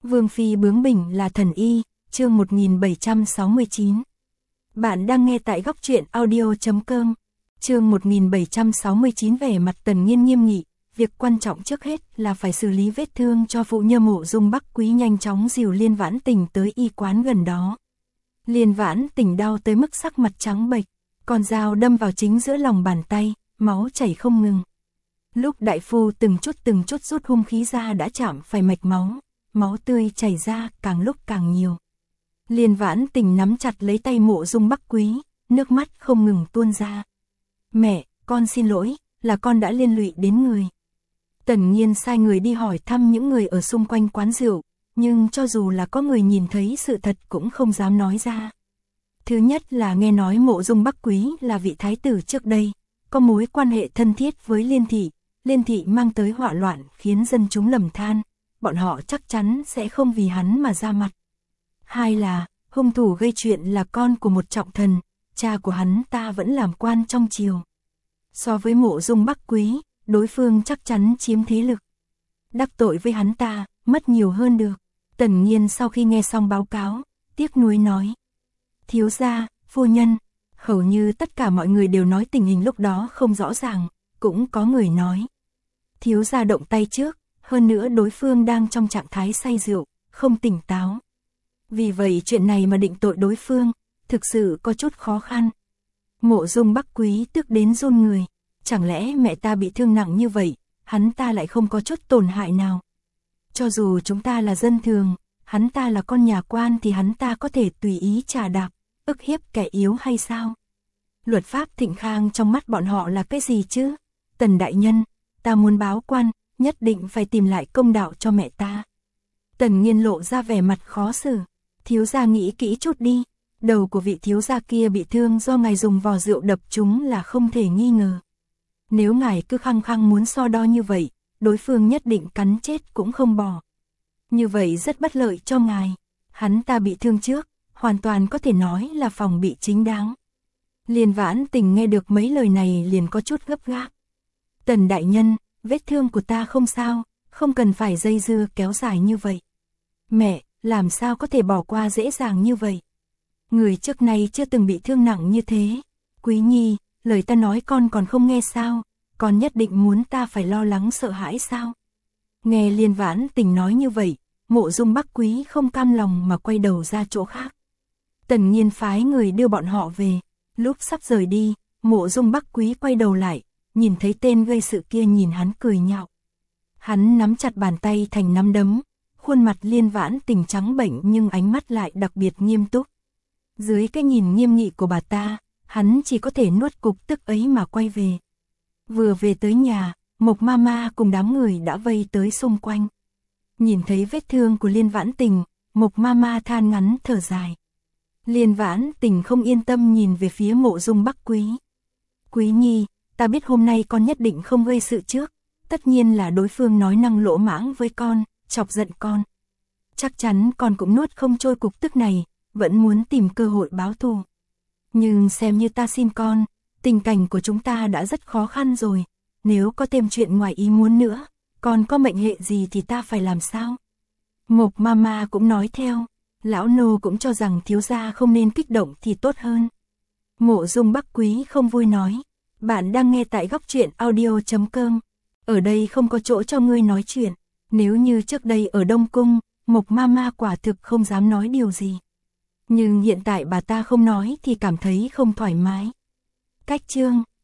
Vương phi bướng bỉnh là thần y, chương 1769. Bạn đang nghe tại góc truyện audio.com. Chương 1769. Vẻ mặt Tần Nghiên nghiêm nghị, việc quan trọng trước hết là phải xử lý vết thương cho phụ nhân Mộ Dung Bắc Quý, nhanh chóng dìu Liên Vãn Tình tới y quán gần đó. Liên Vãn Tình đau tới mức sắc mặt trắng bệch, con dao đâm vào chính giữa lòng bàn tay, máu chảy không ngừng. Lúc đại phu từng chút rút hung khí ra đã chạm phải mạch máu, máu tươi chảy ra càng lúc càng nhiều. Liên Vãn Tình nắm chặt lấy tay Mộ Dung Bắc Quý, nước mắt không ngừng tuôn ra. Mẹ, con xin lỗi, là con đã liên lụy đến người. Tần Nghiên sai người đi hỏi thăm những người ở xung quanh quán rượu, nhưng cho dù là có người nhìn thấy sự thật cũng không dám nói ra. Thứ nhất là nghe nói Mộ Dung Bắc Quý là vị thái tử trước đây, có mối quan hệ thân thiết với Liên thị mang tới họa loạn khiến dân chúng lầm than, bọn họ chắc chắn sẽ không vì hắn mà ra mặt. Hai là, hung thủ gây chuyện là con của một trọng thần, cha của hắn ta vẫn làm quan trong triều. So với Mộ Dung Bắc Quý, đối phương chắc chắn chiếm thế lực. Đắc tội với hắn ta, mất nhiều hơn được. Tần Nghiên sau khi nghe xong báo cáo, tiếc nuối nói. Thiếu gia, phu nhân, hầu như tất cả mọi người đều nói tình hình lúc đó không rõ ràng, cũng có người nói. Thiếu gia động tay trước, hơn nữa đối phương đang trong trạng thái say rượu, không tỉnh táo. Vì vậy chuyện này mà định tội đối phương, thực sự có chút khó khăn. Mộ Dung Bắc Quý tức đến run người, chẳng lẽ mẹ ta bị thương nặng như vậy, hắn ta lại không có chút tổn hại nào. Cho dù chúng ta là dân thường, hắn ta là con nhà quan thì hắn ta có thể tùy ý trà đạp, ức hiếp kẻ yếu hay sao? Luật pháp thịnh khang trong mắt bọn họ là cái gì chứ? Tần đại nhân, ta muốn báo quan, nhất định phải tìm lại công đạo cho mẹ ta. Tần Nghiên lộ ra vẻ mặt khó xử. Thiếu gia nghĩ kỹ chút đi, đầu của vị thiếu gia kia bị thương do ngài dùng vò rượu đập trúng là không thể nghi ngờ. Nếu ngài cứ khăng khăng muốn so đo như vậy, đối phương nhất định cắn chết cũng không bỏ. Như vậy rất bất lợi cho ngài. Hắn ta bị thương trước, hoàn toàn có thể nói là phòng bị chính đáng. Liên Vãn Tình nghe được mấy lời này liền có chút gấp gáp. Tần đại nhân, vết thương của ta không sao, không cần phải dây dưa kéo dài như vậy. Mẹ, làm sao có thể bỏ qua dễ dàng như vậy? Người trước nay chưa từng bị thương nặng như thế. Quý nhi, lời ta nói con còn không nghe sao? Con nhất định muốn ta phải lo lắng sợ hãi sao? Nghe Liên Vãn Tình nói như vậy, Mộ Dung Bắc Quý không cam lòng mà quay đầu ra chỗ khác. Tần Nghiên phái người đưa bọn họ về. Lúc sắp rời đi, Mộ Dung Bắc Quý quay đầu lại, nhìn thấy tên gây sự kia nhìn hắn cười nhạo. Hắn nắm chặt bàn tay thành nắm đấm, khuôn mặt Liên Vãn Tình trắng bệch nhưng ánh mắt lại đặc biệt nghiêm túc. Dưới cái nhìn nghiêm nghị của bà ta, hắn chỉ có thể nuốt cục tức ấy mà quay về. Vừa về tới nhà, Mộc Mama cùng đám người đã vây tới xung quanh. Nhìn thấy vết thương của Liên Vãn Tình, Mộc Mama than ngắn thở dài. Liên Vãn Tình không yên tâm nhìn về phía Mộ Dung Bắc Quý. Quý nhi, ta biết hôm nay con nhất định không gây sự trước. Tất nhiên là đối phương nói năng lỗ mãng với con, chọc giận con. Chắc chắn con cũng nuốt không trôi cục tức này, vẫn muốn tìm cơ hội báo thù. Nhưng xem như ta xin con, tình cảnh của chúng ta đã rất khó khăn rồi. Nếu có thêm chuyện ngoài ý muốn nữa, con có mệnh hệ gì thì ta phải làm sao? Mộc Mama cũng nói theo, lão nô cũng cho rằng thiếu gia không nên kích động thì tốt hơn. Mộ Dung Bắc Quý không vui nói, bạn đang nghe tại góc truyện audio.com. Ở đây không có chỗ cho ngươi nói chuyện. Nếu như trước đây ở Đông Cung, Mộc Mama quả thực không dám nói điều gì. Nhưng hiện tại bà ta không nói thì cảm thấy không thoải mái. Cách chương